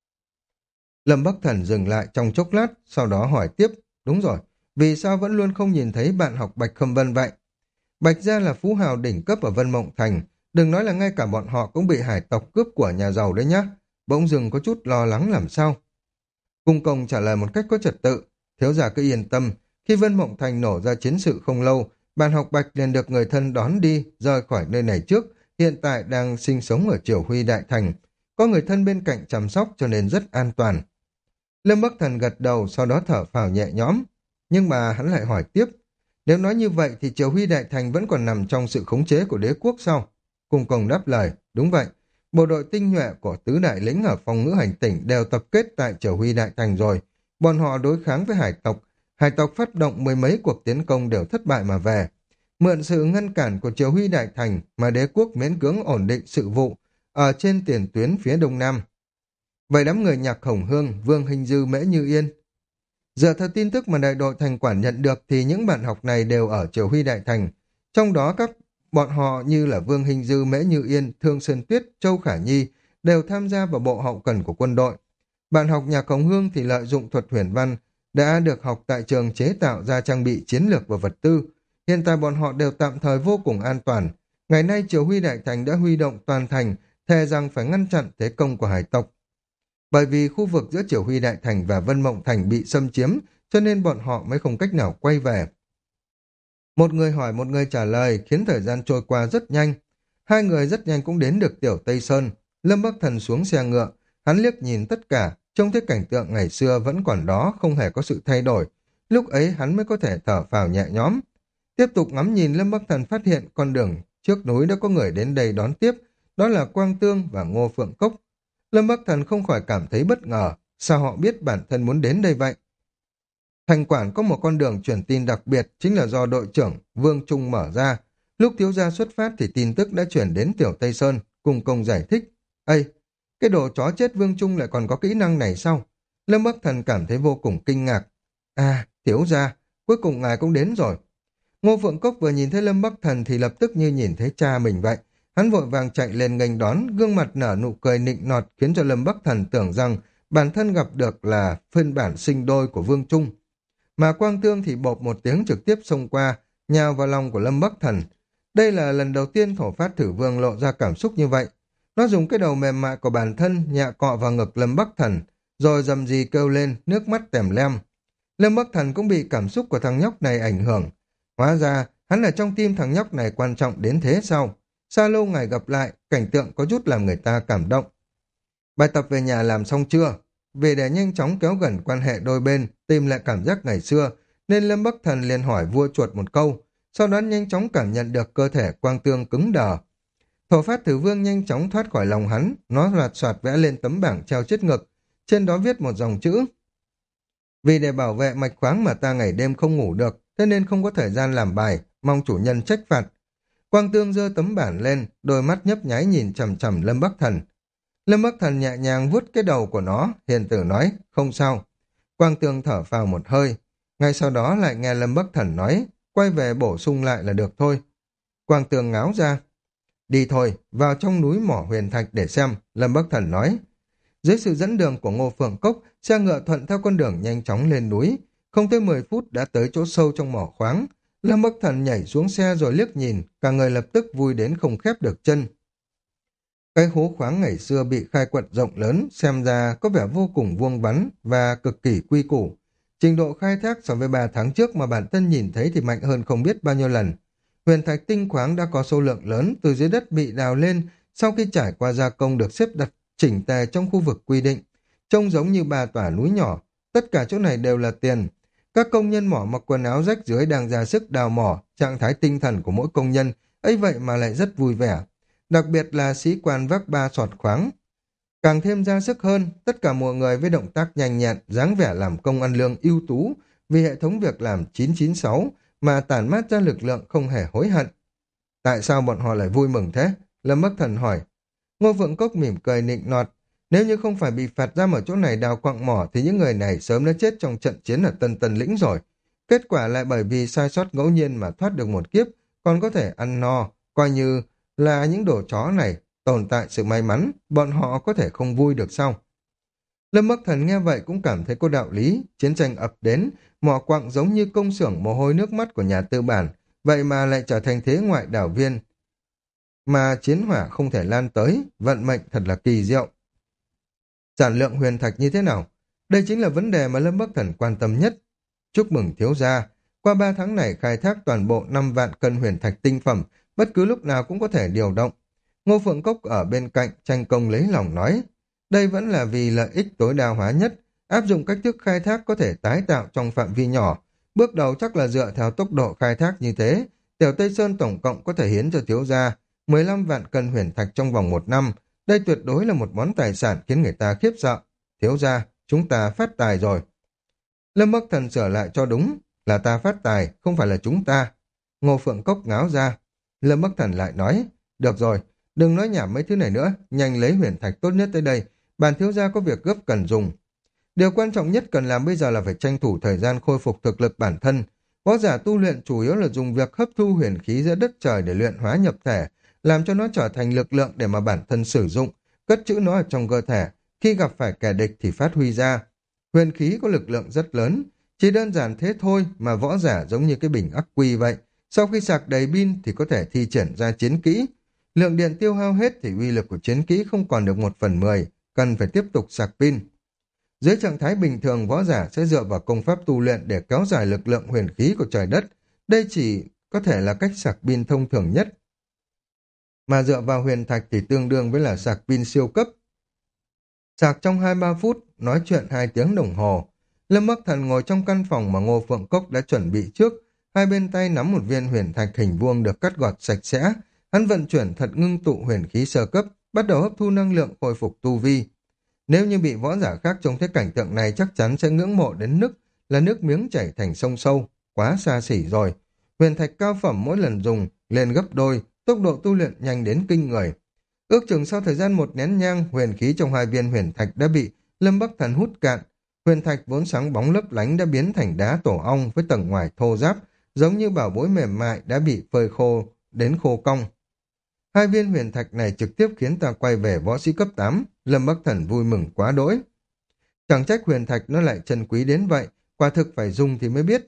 A: Lâm Bắc Thần dừng lại trong chốc lát, sau đó hỏi tiếp, đúng rồi, vì sao vẫn luôn không nhìn thấy bạn học Bạch Khâm Vân vậy? Bạch gia là phú hào đỉnh cấp ở Vân Mộng Thành, đừng nói là ngay cả bọn họ cũng bị hải tộc cướp của nhà giàu đấy nhá. Bỗng dừng có chút lo lắng làm sao. Cung công trả lời một cách có trật tự, thiếu gia cứ yên tâm, khi Vân Mộng Thành nổ ra chiến sự không lâu, bạn học Bạch liền được người thân đón đi, rời khỏi nơi này trước, hiện tại đang sinh sống ở Triều Huy Đại Thành, có người thân bên cạnh chăm sóc cho nên rất an toàn. Lâm Bắc Thần gật đầu, sau đó thở phào nhẹ nhõm, nhưng mà hắn lại hỏi tiếp, nếu nói như vậy thì Triều Huy Đại Thành vẫn còn nằm trong sự khống chế của đế quốc sao? Cung công đáp lời, đúng vậy, bộ đội tinh nhuệ của tứ đại lĩnh ở phòng ngữ hành tỉnh đều tập kết tại Triều Huy Đại Thành rồi, bọn họ đối kháng với hải tộc, hải tộc phát động mười mấy cuộc tiến công đều thất bại mà về. Mượn sự ngăn cản của Triều Huy Đại Thành mà đế quốc miễn cưỡng ổn định sự vụ ở trên tiền tuyến phía đông nam. Vậy đám người Nhạc Hồng Hương, Vương Hình Dư, Mễ Như Yên. Dựa theo tin tức mà đại đội thành quản nhận được thì những bạn học này đều ở Triều Huy Đại Thành. Trong đó các bọn họ như là Vương Hình Dư, Mễ Như Yên, Thương Sơn Tuyết, Châu Khả Nhi đều tham gia vào bộ hậu cần của quân đội. Bạn học Nhạc Hồng Hương thì lợi dụng thuật huyền văn đã được học tại trường chế tạo ra trang bị chiến lược và vật tư. Hiện tại bọn họ đều tạm thời vô cùng an toàn. Ngày nay Triều Huy Đại Thành đã huy động toàn thành, thề rằng phải ngăn chặn thế công của hải tộc. Bởi vì khu vực giữa Triều Huy Đại Thành và Vân Mộng Thành bị xâm chiếm, cho nên bọn họ mới không cách nào quay về. Một người hỏi một người trả lời khiến thời gian trôi qua rất nhanh. Hai người rất nhanh cũng đến được Tiểu Tây Sơn. Lâm Bắc Thần xuống xe ngựa, hắn liếc nhìn tất cả, trông thấy cảnh tượng ngày xưa vẫn còn đó, không hề có sự thay đổi. Lúc ấy hắn mới có thể thở phào nhẹ nhõm. Tiếp tục ngắm nhìn, Lâm Bắc Thần phát hiện con đường trước núi đã có người đến đây đón tiếp, đó là Quang Tương và Ngô Phượng Cốc. Lâm Bắc Thần không khỏi cảm thấy bất ngờ, Sao họ biết bản thân muốn đến đây vậy? Thành quản có một con đường truyền tin đặc biệt chính là do đội trưởng Vương Trung mở ra. Lúc thiếu gia xuất phát thì tin tức đã chuyển đến Tiểu Tây Sơn, cùng công giải thích. Ây, cái đồ chó chết Vương Trung lại còn có kỹ năng này sao? Lâm Bắc Thần cảm thấy vô cùng kinh ngạc. À, thiếu gia, cuối cùng ngài cũng đến rồi. Ngô Phượng Cốc vừa nhìn thấy Lâm Bắc Thần thì lập tức như nhìn thấy cha mình vậy. Hắn vội vàng chạy lên nghênh đón, gương mặt nở nụ cười nịnh nọt khiến cho Lâm Bắc Thần tưởng rằng bản thân gặp được là phiên bản sinh đôi của Vương Trung. Mà Quang Tương thì bộp một tiếng trực tiếp xông qua, nhào vào lòng của Lâm Bắc Thần. Đây là lần đầu tiên thổ phát thử vương lộ ra cảm xúc như vậy. Nó dùng cái đầu mềm mại của bản thân nhạ cọ vào ngực Lâm Bắc Thần, rồi dầm gì kêu lên, nước mắt tèm lem. Lâm Bắc Thần cũng bị cảm xúc của thằng nhóc này ảnh hưởng. Hóa ra, hắn ở trong tim thằng nhóc này quan trọng đến thế sao? Xa lâu ngày gặp lại, cảnh tượng có chút làm người ta cảm động. Bài tập về nhà làm xong chưa? Vì để nhanh chóng kéo gần quan hệ đôi bên, tìm lại cảm giác ngày xưa, nên Lâm Bắc Thần liền hỏi vua chuột một câu, sau đó nhanh chóng cảm nhận được cơ thể Quang Tương cứng đờ. Thổ phát thử vương nhanh chóng thoát khỏi lòng hắn, nó loạt soạt vẽ lên tấm bảng treo chết ngực, trên đó viết một dòng chữ. Vì để bảo vệ mạch khoáng mà ta ngày đêm không ngủ được, thế nên không có thời gian làm bài, mong chủ nhân trách phạt. Quang Tương giơ tấm bản lên, đôi mắt nhấp nháy nhìn chằm chằm Lâm Bắc Thần. Lâm Bắc Thần nhẹ nhàng vuốt cái đầu của nó, hiền tử nói, không sao. Quang Tương thở phào một hơi, ngay sau đó lại nghe Lâm Bắc Thần nói, quay về bổ sung lại là được thôi. Quang Tương ngáo ra, đi thôi, vào trong núi mỏ huyền thạch để xem, Lâm Bắc Thần nói. Dưới sự dẫn đường của Ngô Phượng Cốc, xe ngựa thuận theo con đường nhanh chóng lên núi, không tới mười phút đã tới chỗ sâu trong mỏ khoáng. Lâm Bắc Thần nhảy xuống xe rồi liếc nhìn, cả người lập tức vui đến không khép được chân. Cái hố khoáng ngày xưa bị khai quật rộng lớn, xem ra có vẻ vô cùng vuông vắn và cực kỳ quy củ. Trình độ khai thác so với ba tháng trước mà bản thân nhìn thấy thì mạnh hơn không biết bao nhiêu lần. Huyền thạch tinh khoáng đã có số lượng lớn từ dưới đất bị đào lên, sau khi trải qua gia công được xếp đặt chỉnh tề trong khu vực quy định. Trông giống như ba tòa núi nhỏ, tất cả chỗ này đều là tiền. Các công nhân mỏ mặc quần áo rách rưới đang ra sức đào mỏ, trạng thái tinh thần của mỗi công nhân, ấy vậy mà lại rất vui vẻ. Đặc biệt là sĩ quan vác ba sọt khoáng. Càng thêm ra sức hơn, tất cả mọi người với động tác nhanh nhẹn, dáng vẻ làm công ăn lương ưu tú, vì hệ thống việc làm chín chín sáu mà tản mát ra lực lượng không hề hối hận. Tại sao bọn họ lại vui mừng thế? Lâm Bắc Thần hỏi. Ngô Phượng Cốc mỉm cười nịnh nọt. Nếu như không phải bị phạt giam ở chỗ này đào quặng mỏ thì những người này sớm đã chết trong trận chiến ở Tân Tân Lĩnh rồi. Kết quả lại bởi vì sai sót ngẫu nhiên mà thoát được một kiếp, còn có thể ăn no, coi như là những đồ chó này tồn tại sự may mắn, bọn họ có thể không vui được sao? Lâm Bắc Thần nghe vậy cũng cảm thấy có đạo lý, chiến tranh ập đến, mỏ quặng giống như công xưởng mồ hôi nước mắt của nhà tư bản, vậy mà lại trở thành thế ngoại đảo viên. Mà chiến hỏa không thể lan tới, vận mệnh thật là kỳ diệu. Sản lượng huyền thạch như thế nào? Đây chính là vấn đề mà Lâm Bắc Thần quan tâm nhất. Chúc mừng thiếu gia, qua ba tháng này khai thác toàn bộ năm vạn cân huyền thạch tinh phẩm, bất cứ lúc nào cũng có thể điều động. Ngô Phượng Cốc ở bên cạnh tranh công lấy lòng nói, đây vẫn là vì lợi ích tối đa hóa nhất, áp dụng cách thức khai thác có thể tái tạo trong phạm vi nhỏ. Bước đầu chắc là dựa theo tốc độ khai thác như thế, Tiểu Tây Sơn tổng cộng có thể hiến cho thiếu gia mười lăm vạn cân huyền thạch trong vòng một năm. Đây tuyệt đối là một món tài sản khiến người ta khiếp sợ. Thiếu gia, chúng ta phát tài rồi. Lâm Bắc Thần sửa lại cho đúng, là ta phát tài, không phải là chúng ta. Ngô Phượng Cốc ngáo ra. Lâm Bắc Thần lại nói, được rồi, đừng nói nhảm mấy thứ này nữa, nhanh lấy huyền thạch tốt nhất tới đây, bản thiếu gia có việc gấp cần dùng. Điều quan trọng nhất cần làm bây giờ là phải tranh thủ thời gian khôi phục thực lực bản thân. Võ giả tu luyện chủ yếu là dùng việc hấp thu huyền khí giữa đất trời để luyện hóa nhập thể, làm cho nó trở thành lực lượng để mà bản thân sử dụng, cất trữ nó ở trong cơ thể, khi gặp phải kẻ địch thì phát huy ra. Huyền khí có lực lượng rất lớn, chỉ đơn giản thế thôi mà võ giả giống như cái bình ắc quy vậy, sau khi sạc đầy pin thì có thể thi triển ra chiến kỹ. Lượng điện tiêu hao hết thì uy lực của chiến kỹ không còn được một phần mười, cần phải tiếp tục sạc pin. Dưới trạng thái bình thường, võ giả sẽ dựa vào công pháp tu luyện để kéo dài lực lượng huyền khí của trời đất. Đây chỉ có thể là cách sạc pin thông thường nhất. Mà dựa vào huyền thạch thì tương đương với là sạc pin siêu cấp. Sạc trong hai ba phút, nói chuyện hai tiếng đồng hồ. Lâm Bắc Thần ngồi trong căn phòng mà Ngô Phượng Cốc đã chuẩn bị trước, hai bên tay nắm một viên huyền thạch hình vuông được cắt gọt sạch sẽ. Hắn vận chuyển thật ngưng tụ huyền khí sơ cấp, bắt đầu hấp thu năng lượng khôi phục tu vi. Nếu như bị võ giả khác trông thấy cảnh tượng này chắc chắn sẽ ngưỡng mộ đến nức là nước miếng chảy thành sông sâu, quá xa xỉ rồi. Huyền thạch cao phẩm mỗi lần dùng lên gấp đôi, tốc độ tu luyện nhanh đến kinh người. Ước chừng sau thời gian một nén nhang, huyền khí trong hai viên huyền thạch đã bị Lâm Bắc Thần hút cạn. Huyền thạch vốn sáng bóng lấp lánh đã biến thành đá tổ ong với tầng ngoài thô ráp, giống như bảo bối mềm mại đã bị phơi khô đến khô cong. Hai viên huyền thạch này trực tiếp khiến ta quay về võ sĩ cấp tám, Lâm Bắc Thần vui mừng quá đỗi. Chẳng trách huyền thạch nó lại chân quý đến vậy, quả thực phải dùng thì mới biết.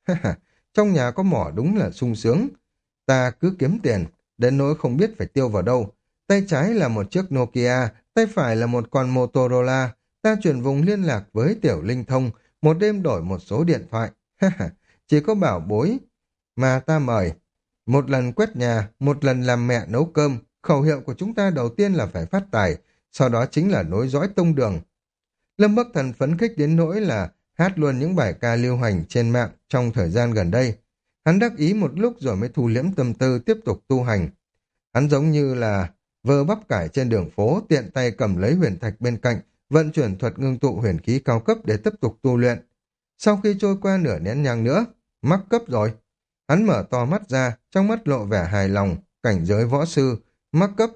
A: Trong nhà có mỏ đúng là sung sướng. Ta cứ kiếm tiền, đến nỗi không biết phải tiêu vào đâu. Tay trái là một chiếc Nokia, tay phải là một con Motorola. Ta chuyển vùng liên lạc với tiểu linh thông, một đêm đổi một số điện thoại. Chỉ có bảo bối mà ta mời. Một lần quét nhà, một lần làm mẹ nấu cơm. Khẩu hiệu của chúng ta đầu tiên là phải phát tài, sau đó chính là nối dõi tông đường. Lâm Bắc Thần phấn khích đến nỗi là hát luôn những bài ca lưu hành trên mạng trong thời gian gần đây. Hắn đắc ý một lúc rồi mới thu liễm tâm tư tiếp tục tu hành. Hắn giống như là vơ bắp cải trên đường phố, tiện tay cầm lấy huyền thạch bên cạnh, vận chuyển thuật ngưng tụ huyền khí cao cấp để tiếp tục tu luyện. Sau khi trôi qua nửa nén nhang nữa, mắc cấp rồi. Hắn mở to mắt ra, trong mắt lộ vẻ hài lòng, cảnh giới võ sư, mắc cấp.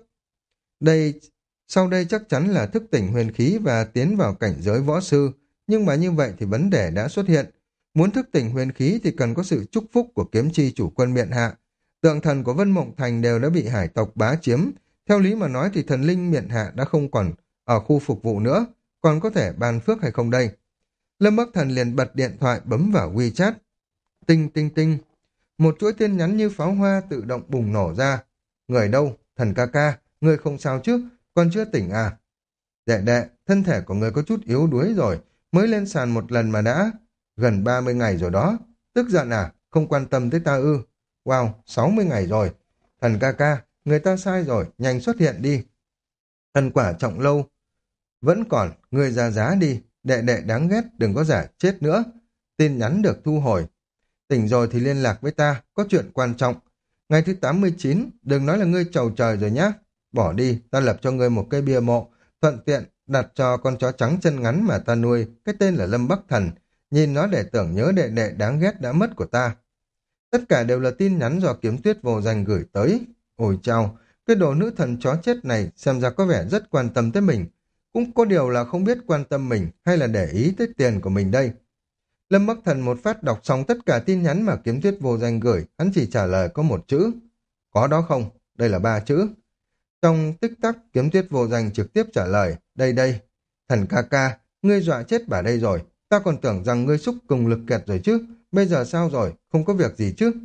A: Đây, sau đây chắc chắn là thức tỉnh huyền khí và tiến vào cảnh giới võ sư, nhưng mà như vậy thì vấn đề đã xuất hiện. Muốn thức tỉnh huyền khí thì cần có sự chúc phúc của kiếm chi chủ quân miện hạ. Tượng thần của Vân Mộng Thành đều đã bị hải tộc bá chiếm. Theo lý mà nói thì thần linh miện hạ đã không còn ở khu phục vụ nữa, còn có thể ban phước hay không đây? Lâm Bắc Thần liền bật điện thoại bấm vào WeChat. Tinh tinh tinh. Một chuỗi tin nhắn như pháo hoa tự động bùng nổ ra. Người đâu? Thần ca ca, người không sao chứ? Còn chưa tỉnh à? Đệ đệ, thân thể của người có chút yếu đuối rồi, mới lên sàn một lần mà đã gần ba mươi ngày rồi đó. Tức giận à? Không quan tâm tới ta ư? Wow, sáu mươi ngày rồi. Thần ca ca, người ta sai rồi, nhanh xuất hiện đi. Thần quả trọng lâu. Vẫn còn, người ra giá đi, đệ đệ đáng ghét, đừng có giả chết nữa. Tin nhắn được thu hồi. Tỉnh rồi thì liên lạc với ta, có chuyện quan trọng. Ngày thứ tám mươi chín, đừng nói là ngươi trầu trời rồi nhá. Bỏ đi, ta lập cho ngươi một cây bia mộ, thuận tiện đặt cho con chó trắng chân ngắn mà ta nuôi, cái tên là Lâm Bắc Thần. Nhìn nó để tưởng nhớ đệ đệ đáng ghét đã mất của ta. Tất cả đều là tin nhắn do Kiếm Tuyết vô danh gửi tới. Ôi chao, cái đồ nữ thần chó chết này xem ra có vẻ rất quan tâm tới mình. Cũng có điều là không biết quan tâm mình hay là để ý tới tiền của mình đây. Lâm Bắc Thần một phát đọc xong tất cả tin nhắn mà Kiếm Tuyết vô danh gửi, hắn chỉ trả lời có một chữ. Có đó không? Đây là ba chữ. Trong tích tắc, Kiếm Tuyết vô danh trực tiếp trả lời. Đây đây, thần ca ca, ngươi dọa chết bà đây rồi. Ta còn tưởng rằng ngươi xúc cùng lực kiệt rồi chứ. Bây giờ sao rồi? Không có việc gì chứ?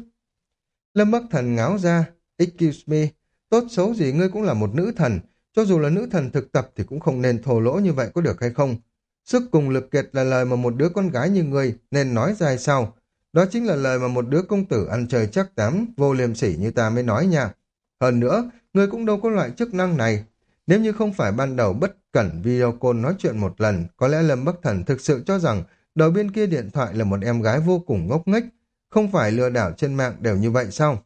A: Lâm Bắc Thần ngáo ra. Excuse me, tốt xấu gì ngươi cũng là một nữ thần. Cho dù là nữ thần thực tập thì cũng không nên thô lỗ như vậy có được hay không? Sức cùng lực kiệt là lời mà một đứa con gái như ngươi nên nói ra hay sao? Đó chính là lời mà một đứa công tử ăn chơi chắc tám, vô liêm sỉ như ta mới nói nha. Hơn nữa, ngươi cũng đâu có loại chức năng này. Nếu như không phải ban đầu bất cẩn video call nói chuyện một lần, có lẽ Lâm Bắc Thần thực sự cho rằng đầu bên kia điện thoại là một em gái vô cùng ngốc nghếch. Không phải lừa đảo trên mạng đều như vậy sao?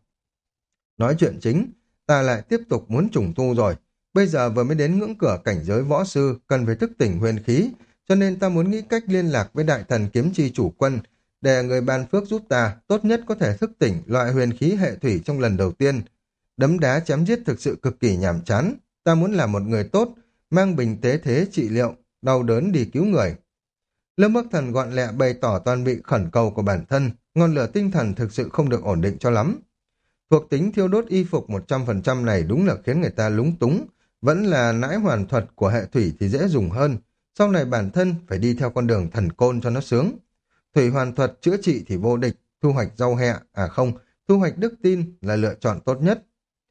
A: Nói chuyện chính, ta lại tiếp tục muốn trùng tu rồi. Bây giờ vừa mới đến ngưỡng cửa cảnh giới võ sư, cần phải thức tỉnh huyền khí, cho nên ta muốn nghĩ cách liên lạc với đại thần kiếm chi chủ quân, để người ban phước giúp ta, tốt nhất có thể thức tỉnh loại huyền khí hệ thủy trong lần đầu tiên. Đấm đá chém giết thực sự cực kỳ nhàm chán, ta muốn làm một người tốt, mang bình tế thế trị liệu, đau đớn đi cứu người. Lâm Bắc Thần gọn lẹ bày tỏ toàn bị khẩn cầu của bản thân, ngọn lửa tinh thần thực sự không được ổn định cho lắm. Thuộc tính thiêu đốt y phục một trăm phần trăm này đúng là khiến người ta lúng túng, vẫn là nãi hoàn thuật của hệ thủy thì dễ dùng hơn, sau này bản thân phải đi theo con đường thần côn cho nó sướng. Thủy hoàn thuật chữa trị thì vô địch, thu hoạch rau hẹ, à không, thu hoạch đức tin là lựa chọn tốt nhất.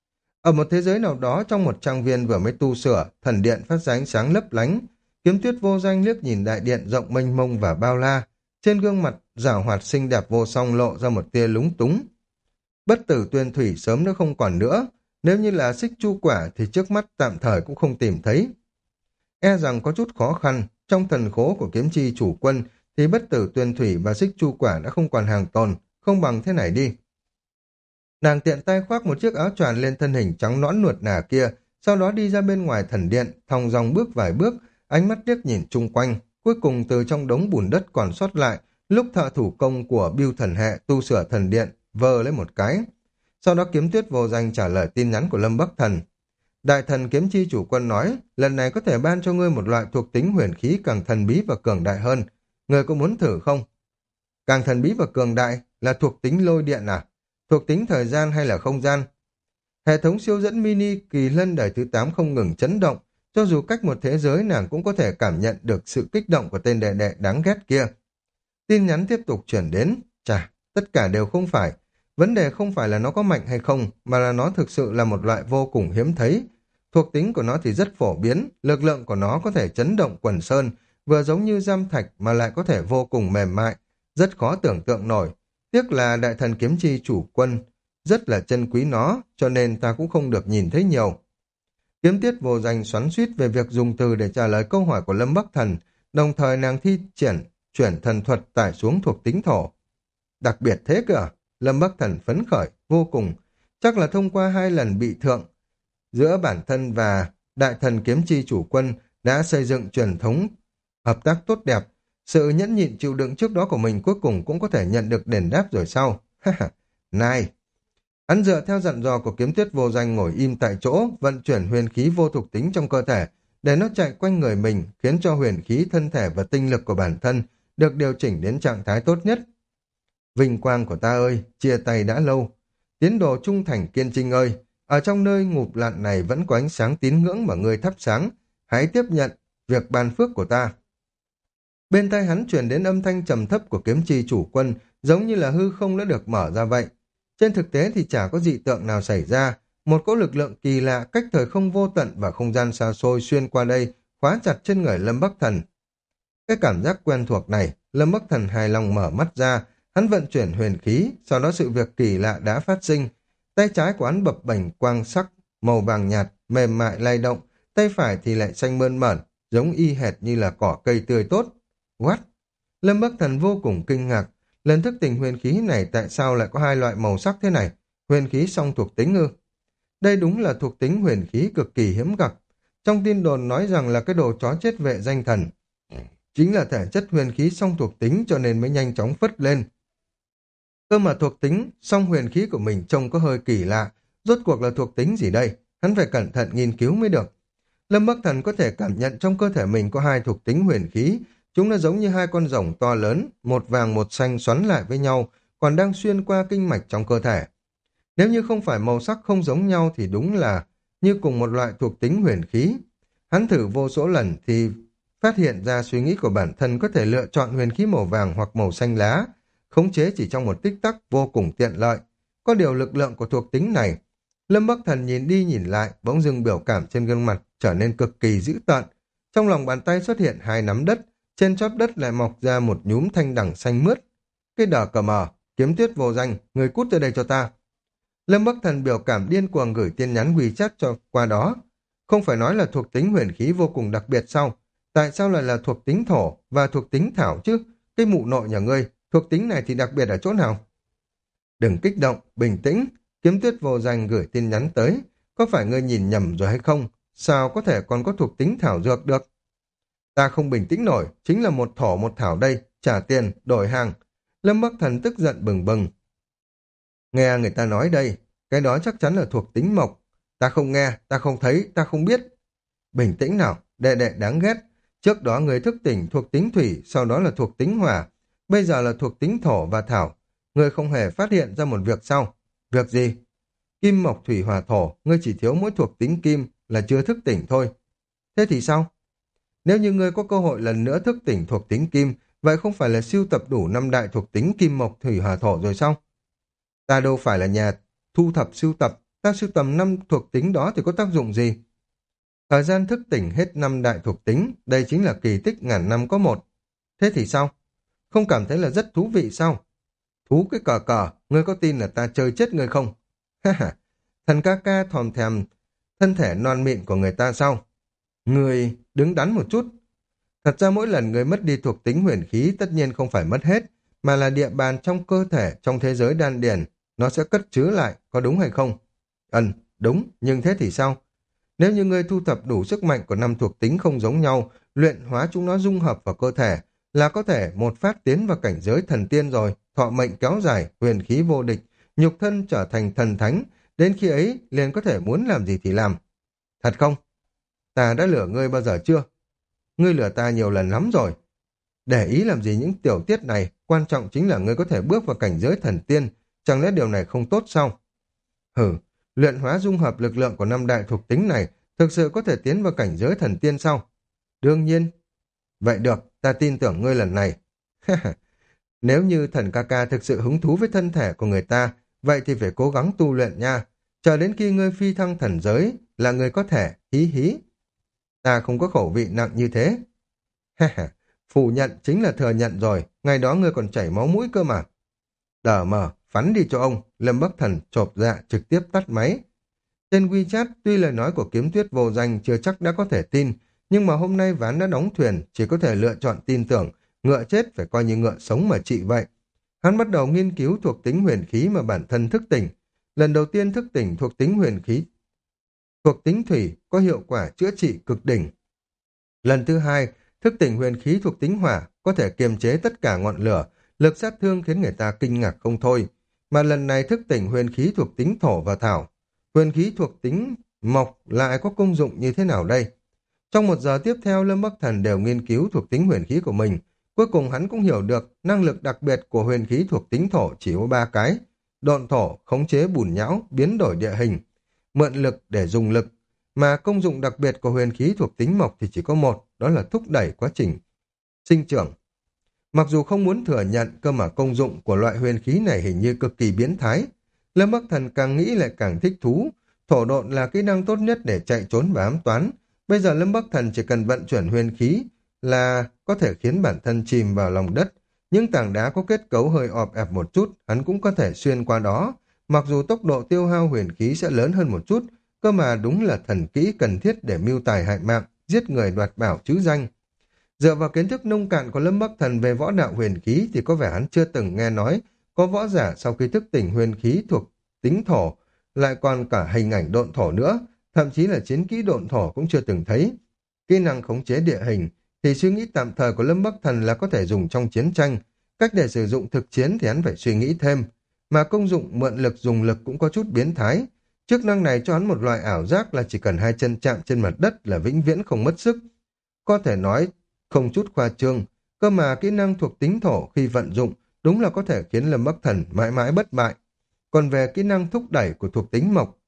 A: Ở một thế giới nào đó trong một trang viên vừa mới tu sửa, thần điện phát ra ánh sáng lấp lánh, Kiếm Tuyết vô danh liếc nhìn đại điện rộng mênh mông và bao la, trên gương mặt giảo hoạt xinh đẹp vô song lộ ra một tia lúng túng. Bất tử tuyên thủy sớm đã không còn nữa, nếu như là xích chu quả thì trước mắt tạm thời cũng không tìm thấy. E rằng có chút khó khăn, trong thần khố của kiếm chi chủ quân thì bất tử tuyên thủy và xích chu quả đã không còn hàng tồn, không bằng thế này đi. Nàng tiện tay khoác một chiếc áo choàng lên thân hình trắng nõn nuột nà kia, sau đó đi ra bên ngoài thần điện, thong dong bước vài bước, ánh mắt liếc nhìn chung quanh, cuối cùng từ trong đống bùn đất còn sót lại, lúc thợ thủ công của Bưu Thần Hệ tu sửa thần điện, vơ lấy một cái. Sau đó Kiếm Tuyết Vô Danh trả lời tin nhắn của Lâm Bắc Thần. Đại thần Kiếm Chi chủ quân nói, lần này có thể ban cho ngươi một loại thuộc tính huyền khí càng thần bí và cường đại hơn. Ngươi có muốn thử không? Càng thần bí và cường đại là thuộc tính lôi điện à? Thuộc tính thời gian hay là không gian? Hệ thống siêu dẫn mini kỳ lân đời thứ tám không ngừng chấn động, cho dù cách một thế giới nàng cũng có thể cảm nhận được sự kích động của tên đệ đệ đáng ghét kia. Tin nhắn tiếp tục chuyển đến, chà, tất cả đều không phải. Vấn đề không phải là nó có mạnh hay không, mà là nó thực sự là một loại vô cùng hiếm thấy. Thuộc tính của nó thì rất phổ biến, lực lượng của nó có thể chấn động quần sơn, vừa giống như giam thạch mà lại có thể vô cùng mềm mại, rất khó tưởng tượng nổi. Tiếc là đại thần kiếm chi chủ quân rất là chân quý nó, cho nên ta cũng không được nhìn thấy nhiều. Kiếm Tiết Vô Danh xoắn xuýt về việc dùng từ để trả lời câu hỏi của Lâm Bắc Thần, đồng thời nàng thi triển chuyển thần thuật tải xuống thuộc tính thổ. Đặc biệt thế cơ à? Lâm Bắc Thần phấn khởi, vô cùng. Chắc là thông qua hai lần bị thượng giữa bản thân và đại thần kiếm chi chủ quân đã xây dựng truyền thống hợp tác tốt đẹp. Sự nhẫn nhịn chịu đựng trước đó của mình cuối cùng cũng có thể nhận được đền đáp rồi sau. Này! Hắn dựa theo dặn dò của Kiếm Tuyết Vô Danh ngồi im tại chỗ, vận chuyển huyền khí vô thuộc tính trong cơ thể, để nó chạy quanh người mình, khiến cho huyền khí, thân thể và tinh lực của bản thân được điều chỉnh đến trạng thái tốt nhất. Vinh quang của ta ơi, chia tay đã lâu. Tiến đồ trung thành kiên trinh ơi, ở trong nơi ngụp lặn này vẫn có ánh sáng tín ngưỡng mà ngươi thắp sáng. Hãy tiếp nhận việc ban phước của ta. Bên tai hắn truyền đến âm thanh trầm thấp của kiếm chi chủ quân, giống như là hư không đã được mở ra vậy. Trên thực tế thì chả có dị tượng nào xảy ra, một cỗ lực lượng kỳ lạ cách thời không vô tận và không gian xa xôi xuyên qua đây, khóa chặt trên người Lâm Bắc Thần. Cái cảm giác quen thuộc này, Lâm Bắc Thần hài lòng mở mắt ra, hắn vận chuyển huyền khí, sau đó sự việc kỳ lạ đã phát sinh. Tay trái của hắn bập bềnh quang sắc, màu vàng nhạt, mềm mại lay động, tay phải thì lại xanh mơn mởn, giống y hệt như là cỏ cây tươi tốt. What? Lâm Bắc Thần vô cùng kinh ngạc, lần thức tỉnh huyền khí này tại sao lại có hai loại màu sắc thế này? Huyền khí song thuộc tính ư? Đây đúng là thuộc tính huyền khí cực kỳ hiếm gặp. Trong tin đồn nói rằng là cái đồ chó chết vệ danh thần. Chính là thể chất huyền khí song thuộc tính cho nên mới nhanh chóng phất lên. Cơ mà thuộc tính song huyền khí của mình trông có hơi kỳ lạ. Rốt cuộc là thuộc tính gì đây? Hắn phải cẩn thận nghiên cứu mới được. Lâm Bắc Thần có thể cảm nhận trong cơ thể mình có hai thuộc tính huyền khí. Chúng nó giống như hai con rồng to lớn, một vàng một xanh xoắn lại với nhau, còn đang xuyên qua kinh mạch trong cơ thể. Nếu như không phải màu sắc không giống nhau thì đúng là như cùng một loại thuộc tính huyền khí. Hắn thử vô số lần thì phát hiện ra suy nghĩ của bản thân có thể lựa chọn huyền khí màu vàng hoặc màu xanh lá, khống chế chỉ trong một tích tắc vô cùng tiện lợi. Có điều lực lượng của thuộc tính này, Lâm Bắc Thần nhìn đi nhìn lại, bỗng dưng biểu cảm trên gương mặt trở nên cực kỳ dữ tợn. Trong lòng bàn tay xuất hiện hai nắm đất, trên chóp đất lại mọc ra một nhúm thanh đẳng xanh mướt. Cái đờ cờ mờ, Kiếm Tuyết Vô Danh, người cút ra đây cho ta. Lâm Bắc Thần biểu cảm điên cuồng gửi tin nhắn WeChat cho qua đó. Không phải nói là thuộc tính huyền khí vô cùng đặc biệt sao? Tại sao lại là thuộc tính thổ và thuộc tính thảo chứ? Cái mụ nội nhà ngươi, thuộc tính này thì đặc biệt ở chỗ nào? Đừng kích động, bình tĩnh. Kiếm Tuyết Vô Danh gửi tin nhắn tới. Có phải ngươi nhìn nhầm rồi hay không? Sao có thể còn có thuộc tính thảo dược được? Ta không bình tĩnh nổi, chính là một thổ một thảo đây, trả tiền, đổi hàng. Lâm Bắc Thần tức giận bừng bừng. Nghe người ta nói đây, cái đó chắc chắn là thuộc tính mộc. Ta không nghe, ta không thấy, ta không biết. Bình tĩnh nào, đệ đệ đáng ghét. Trước đó người thức tỉnh thuộc tính thủy, sau đó là thuộc tính hỏa. Bây giờ là thuộc tính thổ và thảo. Người không hề phát hiện ra một việc sau. Việc gì? Kim mộc thủy hỏa thổ, ngươi chỉ thiếu mỗi thuộc tính kim là chưa thức tỉnh thôi. Thế thì sao? Nếu như ngươi có cơ hội lần nữa thức tỉnh thuộc tính kim, vậy không phải là sưu tập đủ năm đại thuộc tính kim mộc thủy hỏa thổ rồi sao? Ta đâu phải là nhà thu thập sưu tập, ta sưu tầm năm thuộc tính đó thì có tác dụng gì? Thời gian thức tỉnh hết năm đại thuộc tính, đây chính là kỳ tích ngàn năm có một. Thế thì sao? Không cảm thấy là rất thú vị sao? Thú cái cờ cờ, ngươi có tin là ta chơi chết ngươi không? Ha ha, thần ca ca thòm thèm thân thể non mịn của người ta sao? Ngươi đứng đắn một chút. Thật ra mỗi lần ngươi mất đi thuộc tính huyền khí tất nhiên không phải mất hết, mà là địa bàn trong cơ thể, trong thế giới đan điền, nó sẽ cất chứa lại, có đúng hay không? Ừm, đúng, nhưng thế thì sao? Nếu như ngươi thu thập đủ sức mạnh của năm thuộc tính không giống nhau, luyện hóa chúng nó dung hợp vào cơ thể, là có thể một phát tiến vào cảnh giới thần tiên rồi, thọ mệnh kéo dài, huyền khí vô địch, nhục thân trở thành thần thánh, đến khi ấy liền có thể muốn làm gì thì làm. Thật không? Ta đã lừa ngươi bao giờ chưa? Ngươi lừa ta nhiều lần lắm rồi. Để ý làm gì những tiểu tiết này, quan trọng chính là ngươi có thể bước vào cảnh giới thần tiên, chẳng lẽ điều này không tốt sao? Hừ, luyện hóa dung hợp lực lượng của năm đại thuộc tính này thực sự có thể tiến vào cảnh giới thần tiên sao? Đương nhiên. Vậy được, ta tin tưởng ngươi lần này. Nếu như thần ca ca thực sự hứng thú với thân thể của người ta, vậy thì phải cố gắng tu luyện nha. Chờ đến khi ngươi phi thăng thần giới là ngươi có thể, hí hí. Ta không có khẩu vị nặng như thế. Phủ nhận chính là thừa nhận rồi, ngày đó ngươi còn chảy máu mũi cơ mà. Đờ mờ, phắn đi cho ông, Lâm Bắc Thần chộp dạ trực tiếp tắt máy. Trên WeChat, tuy lời nói của Kiếm Tuyết vô danh chưa chắc đã có thể tin, nhưng mà hôm nay ván đã đóng thuyền, chỉ có thể lựa chọn tin tưởng, ngựa chết phải coi như ngựa sống mà trị vậy. Hắn bắt đầu nghiên cứu thuộc tính huyền khí mà bản thân thức tỉnh. Lần đầu tiên thức tỉnh thuộc tính huyền khí thuộc tính thủy có hiệu quả chữa trị cực đỉnh. Lần thứ hai, thức tỉnh huyền khí thuộc tính hỏa có thể kiềm chế tất cả ngọn lửa, lực sát thương khiến người ta kinh ngạc không thôi. Mà lần này thức tỉnh huyền khí thuộc tính thổ và thảo, huyền khí thuộc tính mộc lại có công dụng như thế nào đây? Trong một giờ tiếp theo, Lâm Bắc Thần đều nghiên cứu thuộc tính huyền khí của mình. Cuối cùng hắn cũng hiểu được năng lực đặc biệt của huyền khí thuộc tính thổ chỉ có ba cái. Độn thổ, khống chế bùn nhão, biến đổi địa hình. Mượn lực để dùng lực. Mà công dụng đặc biệt của huyền khí thuộc tính mộc thì chỉ có một, đó là thúc đẩy quá trình sinh trưởng. Mặc dù không muốn thừa nhận, cơ mà công dụng của loại huyền khí này hình như cực kỳ biến thái. Lâm Bắc Thần càng nghĩ lại càng thích thú. Thổ độn là kỹ năng tốt nhất để chạy trốn và ám toán. Bây giờ Lâm Bắc Thần chỉ cần vận chuyển huyền khí là có thể khiến bản thân chìm vào lòng đất. Những tảng đá có kết cấu hơi ọp ẹp một chút, hắn cũng có thể xuyên qua đó. Mặc dù tốc độ tiêu hao huyền khí sẽ lớn hơn một chút, cơ mà đúng là thần kỹ cần thiết để mưu tài hại mạng, giết người đoạt bảo chứ danh. Dựa vào kiến thức nông cạn của Lâm Bắc Thần về võ đạo huyền khí thì có vẻ hắn chưa từng nghe nói có võ giả sau khi thức tỉnh huyền khí thuộc tính thổ lại còn cả hình ảnh độn thổ nữa, thậm chí là chiến kỹ độn thổ cũng chưa từng thấy. Kỹ năng khống chế địa hình thì suy nghĩ tạm thời của Lâm Bắc Thần là có thể dùng trong chiến tranh, cách để sử dụng thực chiến thì hắn phải suy nghĩ thêm, mà công dụng mượn lực dùng lực cũng có chút biến thái. Chức năng này cho hắn một loại ảo giác là chỉ cần hai chân chạm trên mặt đất là vĩnh viễn không mất sức. Có thể nói không chút khoa trương, cơ mà kỹ năng thuộc tính thổ khi vận dụng đúng là có thể khiến Lâm Bắc Thần mãi mãi bất bại. Còn về kỹ năng thúc đẩy của thuộc tính mộc,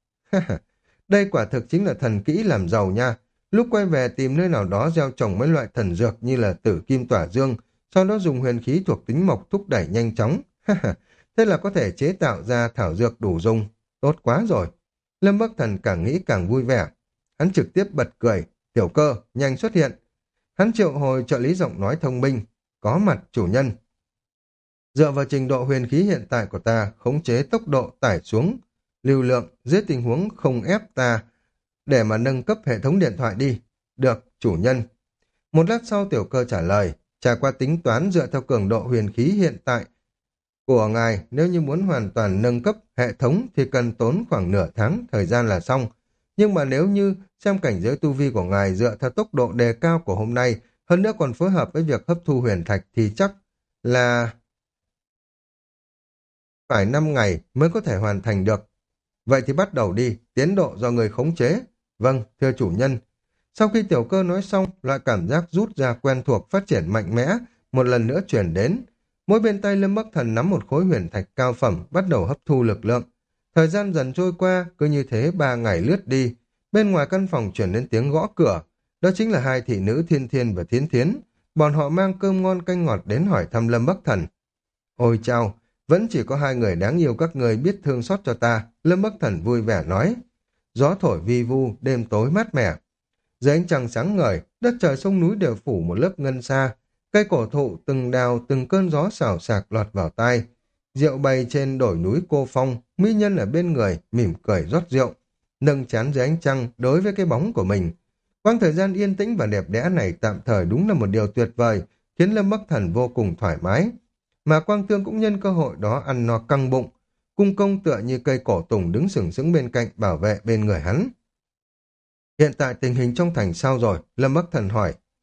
A: đây quả thực chính là thần kỹ làm giàu nha. Lúc quay về tìm nơi nào đó gieo trồng mấy loại thần dược như là tử kim tỏa dương, sau đó dùng huyền khí thuộc tính mộc thúc đẩy nhanh chóng. Thế là có thể chế tạo ra thảo dược đủ dùng. Tốt quá rồi. Lâm Bắc Thần càng nghĩ càng vui vẻ. Hắn trực tiếp bật cười. Tiểu Cơ, nhanh xuất hiện. Hắn triệu hồi trợ lý giọng nói thông minh. Có mặt chủ nhân. Dựa vào trình độ huyền khí hiện tại của ta, khống chế tốc độ tải xuống lưu lượng dưới tình huống không ép ta để mà nâng cấp hệ thống điện thoại đi. Được, chủ nhân. Một lát sau Tiểu Cơ trả lời, trải qua tính toán dựa theo cường độ huyền khí hiện tại của ngài, nếu như muốn hoàn toàn nâng cấp hệ thống thì cần tốn khoảng nửa tháng thời gian là xong. Nhưng mà nếu như xem cảnh giới tu vi của ngài dựa theo tốc độ đề cao của hôm nay, hơn nữa còn phối hợp với việc hấp thu huyền thạch thì chắc là phải năm ngày mới có thể hoàn thành được. Vậy thì bắt đầu đi, tiến độ do người khống chế. Vâng, thưa chủ nhân. Sau khi Tiểu Cơ nói xong, loại cảm giác rút ra quen thuộc phát triển mạnh mẽ, một lần nữa chuyển đến. Mỗi bên tay Lâm Bắc Thần nắm một khối huyền thạch cao phẩm, bắt đầu hấp thu lực lượng. Thời gian dần trôi qua, cứ như thế ba ngày lướt đi. Bên ngoài căn phòng chuyển đến tiếng gõ cửa. Đó chính là hai thị nữ Thiên Thiên và Thiến Thiến. Bọn họ mang cơm ngon canh ngọt đến hỏi thăm Lâm Bắc Thần. Ôi chao, vẫn chỉ có hai người đáng yêu các người biết thương xót cho ta, Lâm Bắc Thần vui vẻ nói. Gió thổi vi vu, đêm tối mát mẻ. Dưới ánh trăng sáng ngời, đất trời sông núi đều phủ một lớp ngân sa. Cây cổ thụ từng đào từng cơn gió xào xạc lọt vào tai. Rượu bày trên đồi núi Cô Phong, mỹ nhân ở bên người, mỉm cười rót rượu. Nâng chán dưới ánh trăng đối với cái bóng của mình. Quãng thời gian yên tĩnh và đẹp đẽ này tạm thời đúng là một điều tuyệt vời, khiến Lâm Bắc Thần vô cùng thoải mái. Mà Quang Tương cũng nhân cơ hội đó ăn no căng bụng. Cung công tựa như cây cổ tùng đứng sừng sững bên cạnh bảo vệ bên người hắn. Hiện tại tình hình trong thành sao rồi? Lâm Bắc Thần hỏi.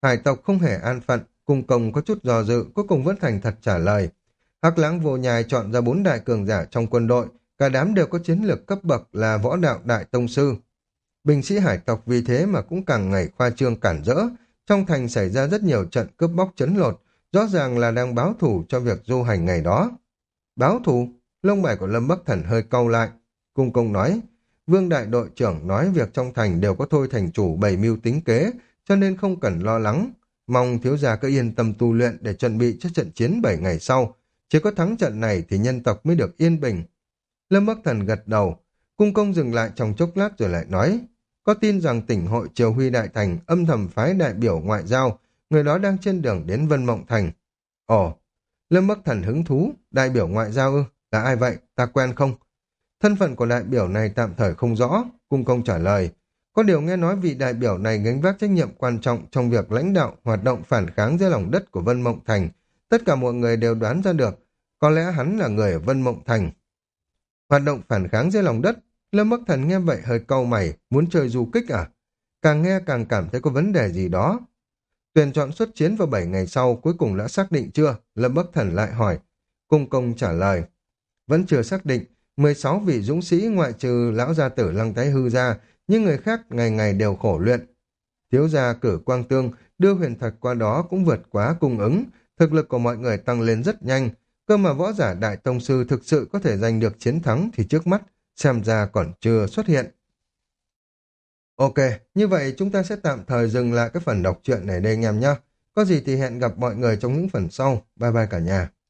A: Hải tộc không hề an phận, cung công có chút do dự, cuối cùng vẫn thành thật trả lời. Hắc Lãng Vô Nhai chọn ra bốn đại cường giả trong quân đội, cả đám đều có chiến lược cấp bậc là võ đạo đại tông sư. Binh sĩ hải tộc vì thế mà cũng càng ngày khoa trương cản rỡ, trong thành xảy ra rất nhiều trận cướp bóc trấn lột, rõ ràng là đang báo thù cho việc du hành ngày đó. Báo thù? Lông mày của Lâm Bắc Thần hơi cau lại. Cung công nói, Vương đại đội trưởng nói việc trong thành đều có Thôi thành chủ bày mưu tính kế, cho nên không cần lo lắng. Mong thiếu gia cứ yên tâm tu luyện để chuẩn bị cho trận chiến bảy ngày sau. Chỉ có thắng trận này thì nhân tộc mới được yên bình. Lâm Bắc Thần gật đầu. Cung công dừng lại trong chốc lát rồi lại nói, có tin rằng tỉnh hội Triều Huy Đại Thành âm thầm phái đại biểu ngoại giao, người đó đang trên đường đến Vân Mộng Thành. Ồ, Lâm Bắc Thần hứng thú, đại biểu ngoại giao ư, là ai vậy, ta quen không? Thân phận của đại biểu này tạm thời không rõ, cung công trả lời. Có điều nghe nói vị đại biểu này gánh vác trách nhiệm quan trọng trong việc lãnh đạo hoạt động phản kháng dưới lòng đất của Vân Mộng Thành. Tất cả mọi người đều đoán ra được, có lẽ hắn là người ở Vân Mộng Thành. Hoạt động phản kháng dưới lòng đất, Lâm Bắc Thần nghe vậy hơi cau mày, muốn chơi du kích à? Càng nghe càng cảm thấy có vấn đề gì đó. Tuyển chọn xuất chiến vào bảy ngày sau cuối cùng đã xác định chưa? Lâm Bắc Thần lại hỏi. Cung công trả lời. Vẫn chưa xác định, mười sáu vị dũng sĩ ngoại trừ lão gia tử Lăng Thái Hư ra, nhưng người khác ngày ngày đều khổ luyện. Thiếu gia cử Quang Tương đưa huyền thạch qua đó cũng vượt quá cung ứng, thực lực của mọi người tăng lên rất nhanh, cơ mà võ giả đại tông sư thực sự có thể giành được chiến thắng thì trước mắt xem ra còn chưa xuất hiện. Ok, như vậy chúng ta sẽ tạm thời dừng lại cái phần đọc truyện này đây anh em nhé. Có gì thì hẹn gặp mọi người trong những phần sau. Bye bye cả nhà.